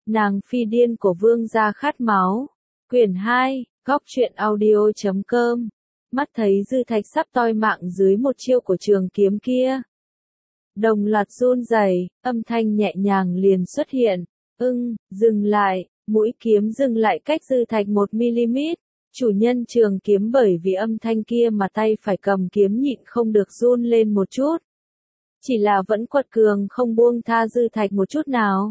Nàng phi điên của vương gia khát máu. Quyển 2, Góc truyện audio.com. Mắt thấy Dư Thạch sắp toi mạng dưới một chiêu của trường kiếm kia. Đồng loạt run rẩy, âm thanh nhẹ nhàng liền xuất hiện. Dừng lại, mũi kiếm dừng lại cách Dư Thạch 1mm. Chủ nhân trường kiếm bởi vì âm thanh kia mà tay phải cầm kiếm nhịn không được run lên một chút. Chỉ là vẫn quật cường không buông tha Dư Thạch một chút nào.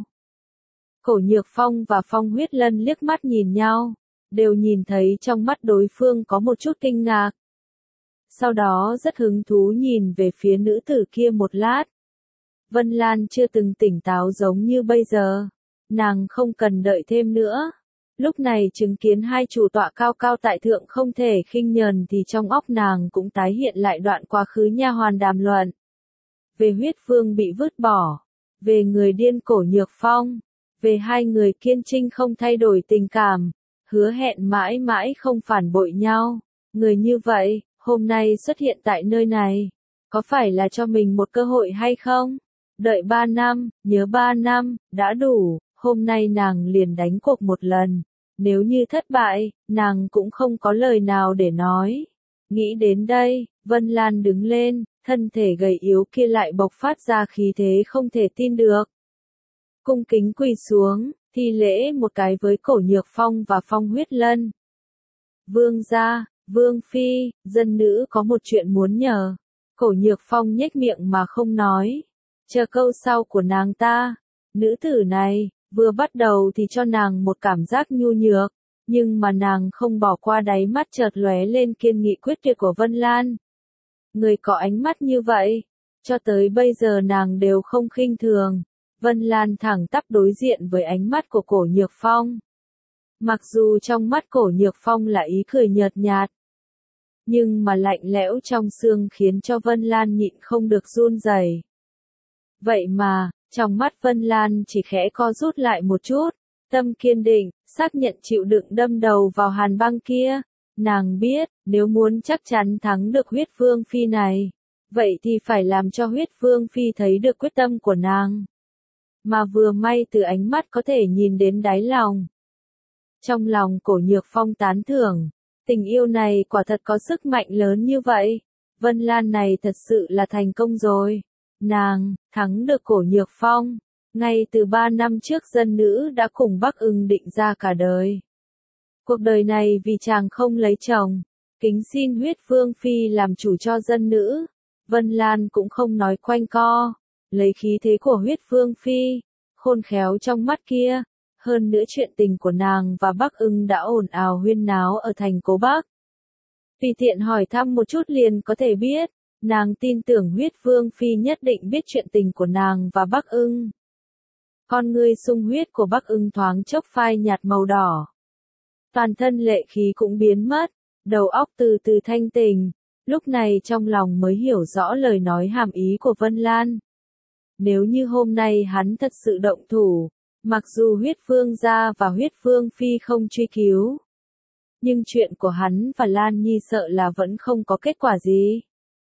Cổ Nhược Phong và Phong Huyết Lân liếc mắt nhìn nhau, đều nhìn thấy trong mắt đối phương có một chút kinh ngạc. Sau đó rất hứng thú nhìn về phía nữ tử kia một lát. Vân Lan chưa từng tỉnh táo giống như bây giờ. Nàng không cần đợi thêm nữa. Lúc này chứng kiến hai chủ tọa cao cao tại thượng không thể khinh nhờn thì trong óc nàng cũng tái hiện lại đoạn quá khứ nha hoàn đàm luận. Về huyết vương bị vứt bỏ. Về người điên Cổ Nhược Phong. Về hai người kiên trinh không thay đổi tình cảm. Hứa hẹn mãi mãi không phản bội nhau. Người như vậy, hôm nay xuất hiện tại nơi này. Có phải là cho mình một cơ hội hay không? Đợi 3 năm, nhớ 3 năm, đã đủ. Hôm nay nàng liền đánh cuộc một lần. Nếu như thất bại, nàng cũng không có lời nào để nói. Nghĩ đến đây, Vân Lan đứng lên, thân thể gầy yếu kia lại bộc phát ra khí thế không thể tin được. Cung kính quỳ xuống, thi lễ một cái với Cổ Nhược Phong và Phong Huyết Lân. Vương gia, Vương phi, dân nữ có một chuyện muốn nhờ. Cổ Nhược Phong nhếch miệng mà không nói. Chờ câu sau của nàng ta. Nữ tử này, vừa bắt đầu thì cho nàng một cảm giác nhu nhược, nhưng mà nàng không bỏ qua đáy mắt chợt lóe lên kiên nghị quyết tuyệt của Vân Lan. Người có ánh mắt như vậy, cho tới bây giờ nàng đều không khinh thường. Vân Lan thẳng tắp đối diện với ánh mắt của Cổ Nhược Phong. Mặc dù trong mắt Cổ Nhược Phong là ý cười nhợt nhạt, nhưng mà lạnh lẽo trong xương khiến cho Vân Lan nhịn không được run rẩy. Vậy mà, trong mắt Vân Lan chỉ khẽ co rút lại một chút, tâm kiên định, xác nhận chịu đựng đâm đầu vào hàn băng kia. Nàng biết, nếu muốn chắc chắn thắng được huyết vương phi này, vậy thì phải làm cho huyết vương phi thấy được quyết tâm của nàng. Mà vừa may từ ánh mắt có thể nhìn đến đáy lòng. Trong lòng Cổ Nhược Phong tán thưởng, tình yêu này quả thật có sức mạnh lớn như vậy. Vân Lan này thật sự là thành công rồi. Nàng, thắng được Cổ Nhược Phong. Ngay từ 3 năm trước dân nữ đã cùng Bắc Ưng định ra cả đời. Cuộc đời này vì chàng không lấy chồng. Kính xin huyết vương phi làm chủ cho dân nữ. Vân Lan cũng không nói quanh co. Lấy khí thế của huyết vương phi, khôn khéo trong mắt kia. Hơn nữa chuyện tình của nàng và Bắc Ưng đã ồn ào huyên náo ở thành Cố Bắc. Tùy tiện hỏi thăm một chút liền có thể biết. Nàng tin tưởng huyết vương phi nhất định biết chuyện tình của nàng và Bắc Ưng. Con ngươi sung huyết của Bắc Ưng thoáng chốc phai nhạt màu đỏ. Toàn thân lệ khí cũng biến mất, đầu óc từ từ thanh tỉnh. Lúc này trong lòng mới hiểu rõ lời nói hàm ý của Vân Lan. Nếu như hôm nay hắn thật sự động thủ, mặc dù huyết vương gia và huyết vương phi không truy cứu, nhưng chuyện của hắn và Lan Nhi sợ là vẫn không có kết quả gì.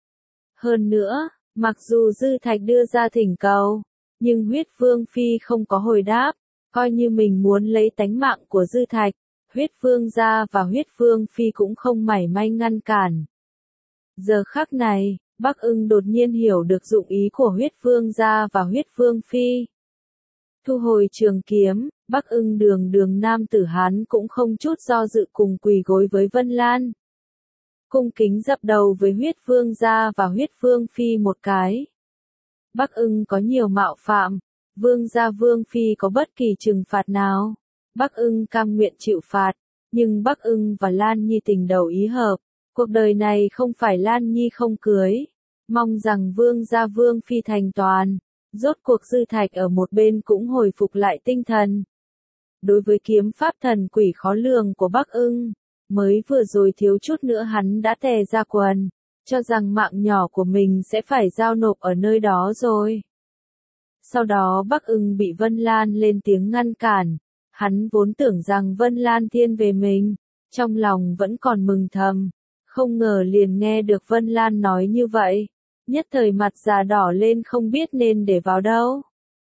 Hơn nữa, mặc dù Dư Thạch đưa ra thỉnh cầu, nhưng huyết vương phi không có hồi đáp, coi như mình muốn lấy tánh mạng của Dư Thạch, huyết vương gia và huyết vương phi cũng không mảy may ngăn cản. Giờ khắc này, Bắc Ưng đột nhiên hiểu được dụng ý của huyết vương gia và huyết vương phi. Thu hồi trường kiếm, Bắc Ưng đường nam tử Hán cũng không chút do dự cùng quỳ gối với Vân Lan. Cung kính dập đầu với huyết vương gia và huyết vương phi một cái. Bắc Ưng có nhiều mạo phạm, vương gia vương phi có bất kỳ trừng phạt nào. Bắc Ưng cam nguyện chịu phạt, nhưng Bắc Ưng và Lan Nhi tình đầu ý hợp. Cuộc đời này không phải Lan Nhi không cưới. Mong rằng vương gia vương phi thành toàn. Rốt cuộc Dư Thạch ở một bên cũng hồi phục lại tinh thần. Đối với kiếm pháp thần quỷ khó lường của Bắc Ưng, mới vừa rồi thiếu chút nữa hắn đã tè ra quần, cho rằng mạng nhỏ của mình sẽ phải giao nộp ở nơi đó rồi. Sau đó Bắc Ưng bị Vân Lan lên tiếng ngăn cản, hắn vốn tưởng rằng Vân Lan thiên về mình, trong lòng vẫn còn mừng thầm, không ngờ liền nghe được Vân Lan nói như vậy, nhất thời mặt già đỏ lên không biết nên để vào đâu.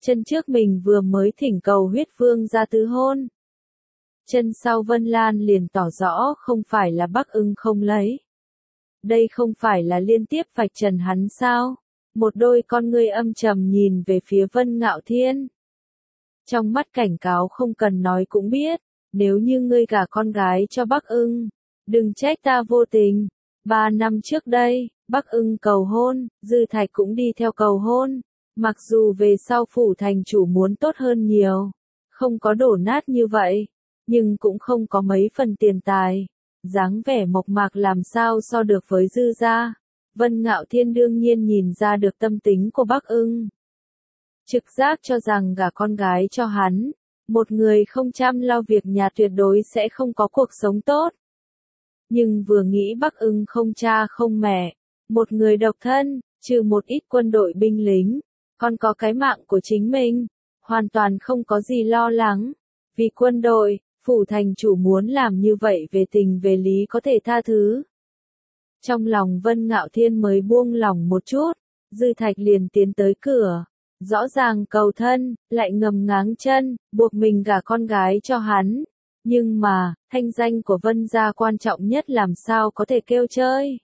Chân trước mình vừa mới thỉnh cầu huyết vương gia tứ hôn. Chân sau Vân Lan liền tỏ rõ không phải là Bắc Ưng không lấy. Đây không phải là liên tiếp vạch trần hắn sao? Một đôi con ngươi âm trầm nhìn về phía Vân Ngạo Thiên. Trong mắt cảnh cáo không cần nói cũng biết, nếu như ngươi gả con gái cho Bắc Ưng, đừng trách ta vô tình. 3 năm trước đây, Bắc Ưng cầu hôn, Dư Thạch cũng đi theo cầu hôn. Mặc dù về sau phủ thành chủ muốn tốt hơn nhiều, không có đổ nát như vậy, nhưng cũng không có mấy phần tiền tài. Dáng vẻ mộc mạc làm sao so được với Dư gia. Vân Ngạo Thiên đương nhiên nhìn ra được tâm tính của Bắc Ưng. Trực giác cho rằng gả con gái cho hắn, một người không chăm lo việc nhà tuyệt đối sẽ không có cuộc sống tốt. Nhưng vừa nghĩ Bắc Ưng không cha không mẹ, một người độc thân, trừ một ít quân đội binh lính, còn có cái mạng của chính mình, hoàn toàn không có gì lo lắng. Vì quân đội, phủ thành chủ muốn làm như vậy về tình về lý có thể tha thứ. Trong lòng Vân Ngạo Thiên mới buông lòng một chút, Dư Thạch liền tiến tới cửa, rõ ràng cầu thân, lại ngầm ngáng chân, buộc mình gả con gái cho hắn. Nhưng mà, thanh danh của Vân gia quan trọng nhất làm sao có thể kêu chơi.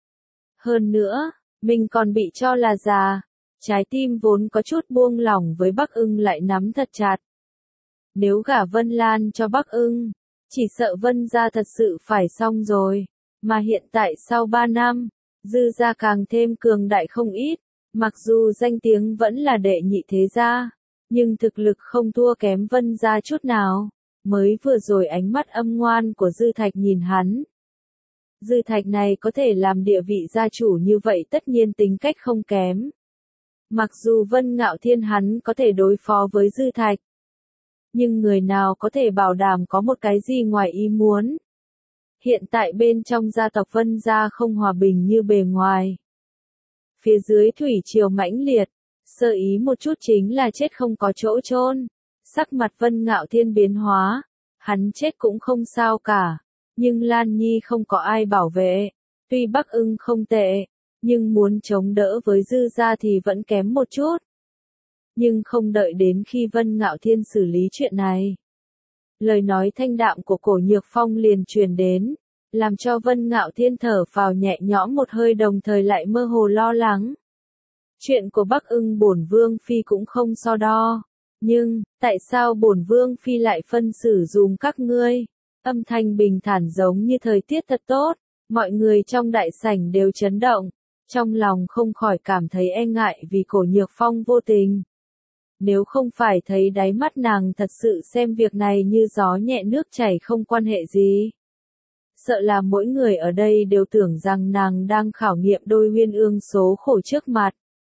Hơn nữa, mình còn bị cho là già, trái tim vốn có chút buông lỏng với Bắc Ưng lại nắm thật chặt. Nếu gả Vân Lan cho Bắc Ưng, chỉ sợ Vân gia thật sự phải xong rồi. Mà hiện tại sau 3 năm, Dư gia càng thêm cường đại không ít, mặc dù danh tiếng vẫn là đệ nhị thế gia, nhưng thực lực không thua kém Vân gia chút nào. Mới vừa rồi ánh mắt âm ngoan của Dư Thạch nhìn hắn. Dư Thạch này có thể làm địa vị gia chủ như vậy tất nhiên tính cách không kém. Mặc dù Vân Ngạo Thiên hắn có thể đối phó với Dư Thạch, nhưng người nào có thể bảo đảm có một cái gì ngoài ý muốn. Hiện tại bên trong gia tộc Vân gia không hòa bình như bề ngoài. Phía dưới thủy triều mãnh liệt, sơ ý một chút chính là chết không có chỗ chôn. Sắc mặt Vân Ngạo Thiên biến hóa, hắn chết cũng không sao cả, nhưng Lan Nhi không có ai bảo vệ. Tuy Bắc Ưng không tệ, nhưng muốn chống đỡ với Dư gia thì vẫn kém một chút. Nhưng không đợi đến khi Vân Ngạo Thiên xử lý chuyện này, lời nói thanh đạm của Cổ Nhược Phong liền truyền đến, làm cho Vân Ngạo Thiên thở phào nhẹ nhõm một hơi đồng thời lại mơ hồ lo lắng. Chuyện của Bắc Ưng bổn vương phi cũng không so đo, nhưng tại sao bổn vương phi lại phân xử dùm các ngươi? Âm thanh bình thản giống như thời tiết thật tốt, mọi người trong đại sảnh đều chấn động, trong lòng không khỏi cảm thấy e ngại vì Cổ Nhược Phong vô tình. Nếu không phải thấy đáy mắt nàng thật sự xem việc này như gió nhẹ nước chảy không quan hệ gì. Sợ là mỗi người ở đây đều tưởng rằng nàng đang khảo nghiệm đôi uyên ương số khổ trước mặt.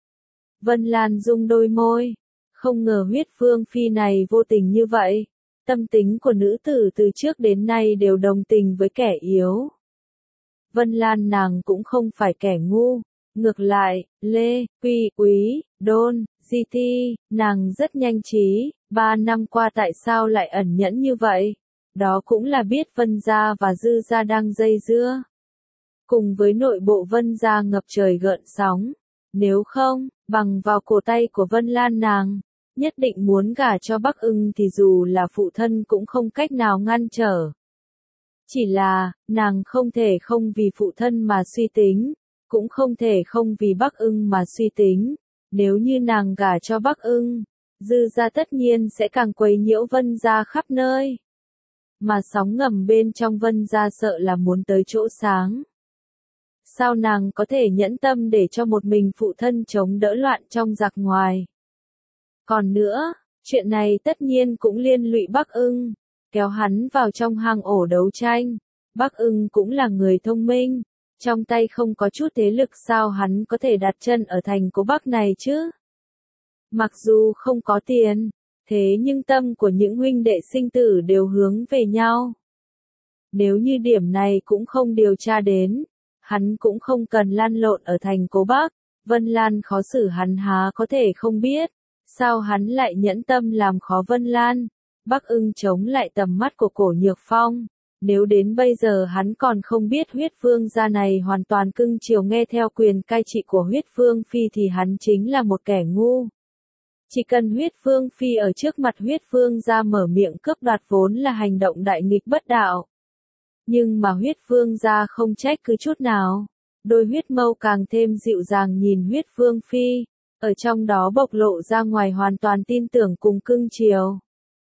Vân Lan rung đôi môi, không ngờ huyết vương phi này vô tình như vậy. Tâm tính của nữ tử từ trước đến nay đều đồng tình với kẻ yếu. Vân Lan nàng cũng không phải kẻ ngu. Ngược lại, Lê, Quy, Quý, Đôn, Di Ti, nàng rất nhanh trí, 3 năm qua tại sao lại ẩn nhẫn như vậy? Đó cũng là biết Vân gia và Dư gia đang dây dưa. Cùng với nội bộ Vân gia ngập trời gợn sóng. Nếu không, bằng vào cổ tay của Vân Lan nàng, nhất định muốn gả cho Bắc Ưng thì dù là phụ thân cũng không cách nào ngăn trở. Chỉ là, nàng không thể không vì phụ thân mà suy tính, cũng không thể không vì Bắc Ưng mà suy tính. Nếu như nàng gả cho Bắc Ưng, Dư gia tất nhiên sẽ càng quấy nhiễu Vân gia khắp nơi. Mà sóng ngầm bên trong Vân gia sợ là muốn tới chỗ sáng. Sao nàng có thể nhẫn tâm để cho một mình phụ thân chống đỡ loạn trong giặc ngoài? Còn nữa, chuyện này tất nhiên cũng liên lụy Bắc Ưng, kéo hắn vào trong hang ổ đấu tranh. Bắc Ưng cũng là người thông minh, trong tay không có chút thế lực sao hắn có thể đặt chân ở thành Cố Bắc này chứ? Mặc dù không có tiền, thế nhưng tâm của những huynh đệ sinh tử đều hướng về nhau. Nếu như điểm này cũng không điều tra đến, hắn cũng không cần lăn lộn ở thành Cố Bắc. Vân Lan khó xử hắn há có thể không biết, sao hắn lại nhẫn tâm làm khó Vân Lan. Bắc Ưng chống lại tầm mắt của Cổ Nhược Phong. Nếu đến bây giờ hắn còn không biết huyết vương gia này hoàn toàn cưng chiều nghe theo quyền cai trị của huyết vương phi thì hắn chính là một kẻ ngu. Chỉ cần huyết vương phi ở trước mặt huyết vương gia mở miệng cướp đoạt vốn là hành động đại nghịch bất đạo. Nhưng mà huyết vương gia không trách cứ chút nào. Đôi huyết mâu càng thêm dịu dàng nhìn huyết vương phi, ở trong đó bộc lộ ra ngoài hoàn toàn tin tưởng cùng cưng chiều.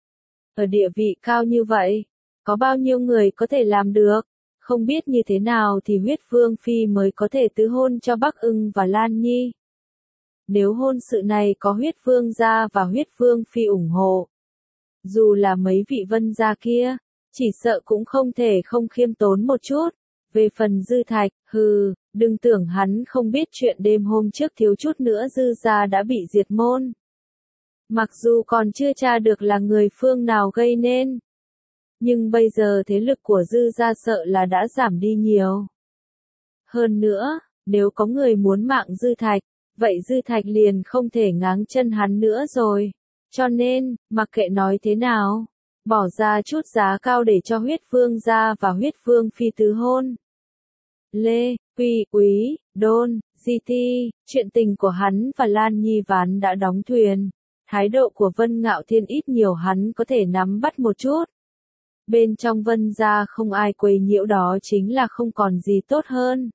Ở địa vị cao như vậy, có bao nhiêu người có thể làm được, không biết như thế nào thì huyết vương phi mới có thể tứ hôn cho Bắc Ưng và Lan Nhi. Nếu hôn sự này có huyết vương gia và huyết vương phi ủng hộ, dù là mấy vị vân gia kia, chỉ sợ cũng không thể không khiêm tốn một chút. Về phần Dư Thạch, đừng tưởng hắn không biết chuyện đêm hôm trước thiếu chút nữa Dư gia đã bị diệt môn. Mặc dù còn chưa tra được là người phương nào gây nên, nhưng bây giờ thế lực của Dư gia sợ là đã giảm đi nhiều. Hơn nữa, nếu có người muốn mạng Dư Thạch, vậy Dư Thạch liền không thể ngáng chân hắn nữa rồi. Cho nên, mặc kệ nói thế nào, bỏ ra chút giá cao để cho huyết vương gia và huyết vương phi tứ hôn. Lê, Quy, Úy, Đôn, Di Ti, chuyện tình của hắn và Lan Nhi ván đã đóng thuyền. Thái độ của Vân Ngạo Thiên ít nhiều hắn có thể nắm bắt một chút. Bên trong Vân gia không ai quấy nhiễu đó chính là không còn gì tốt hơn.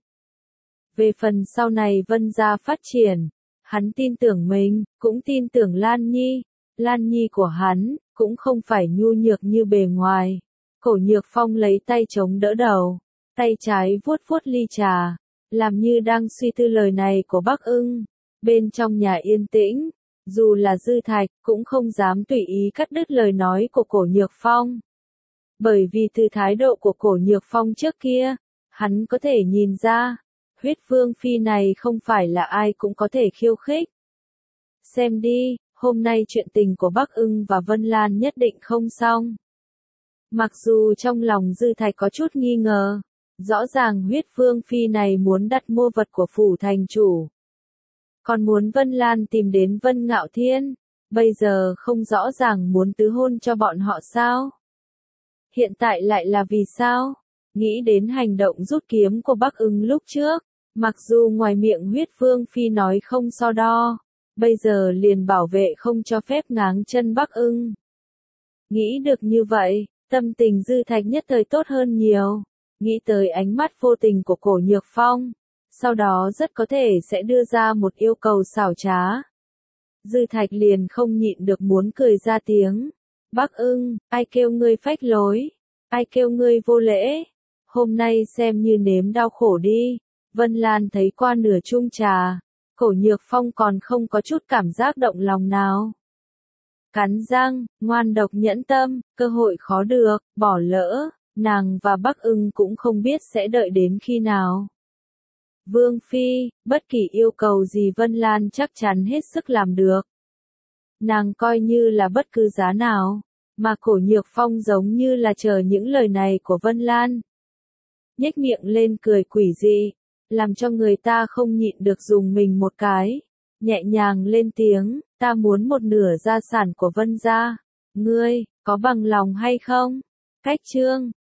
Về phần sau này Vân gia phát triển, hắn tin tưởng mình, cũng tin tưởng Lan Nhi. Lan Nhi của hắn, cũng không phải nhu nhược như bề ngoài. Cổ Nhược Phong lấy tay chống đỡ đầu, tay trái vuốt vuốt ly trà, làm như đang suy tư lời này của Bắc Ưng. Bên trong nhà yên tĩnh, dù là Dư Thạch, cũng không dám tùy ý cắt đứt lời nói của Cổ Nhược Phong. Bởi vì từ thái độ của Cổ Nhược Phong trước kia, hắn có thể nhìn ra, huyết vương phi này không phải là ai cũng có thể khiêu khích. Xem đi, hôm nay chuyện tình của Bắc Ưng và Vân Lan nhất định không xong. Mặc dù trong lòng Dư Thạch có chút nghi ngờ, rõ ràng huyết vương phi này muốn đặt mua vật của phủ thành chủ. Còn muốn Vân Lan tìm đến Vân Ngạo Thiên, bây giờ không rõ ràng muốn tứ hôn cho bọn họ sao? Hiện tại lại là vì sao? Nghĩ đến hành động rút kiếm của Bắc Ưng lúc trước, mặc dù ngoài miệng huyết vương phi nói không so đo, bây giờ liền bảo vệ không cho phép ngáng chân Bắc Ưng. Nghĩ được như vậy, tâm tình Dư Thạch nhất thời tốt hơn nhiều, nghĩ tới ánh mắt vô tình của Cổ Nhược Phong, sau đó rất có thể sẽ đưa ra một yêu cầu xảo trá. Dư Thạch liền không nhịn được muốn cười ra tiếng. Bắc Ưng, ai kêu ngươi phách lối, ai kêu ngươi vô lễ, hôm nay xem như nếm đau khổ đi. Vân Lan thấy qua nửa chung trà, Cổ Nhược Phong còn không có chút cảm giác động lòng nào. Cắn răng, ngoan độc nhẫn tâm, cơ hội khó được, bỏ lỡ, nàng và Bắc Ưng cũng không biết sẽ đợi đến khi nào. Vương Phi, bất kỳ yêu cầu gì Vân Lan chắc chắn hết sức làm được. Nàng coi như là bất cứ giá nào, mà Cổ Nhược Phong giống như là chờ những lời này của Vân Lan. Nhếch miệng lên cười quỷ dị, làm cho người ta không nhịn được dùng mình một cái. Nhẹ nhàng lên tiếng, ta muốn một nửa gia sản của Vân gia. Ngươi, có bằng lòng hay không? Cách chương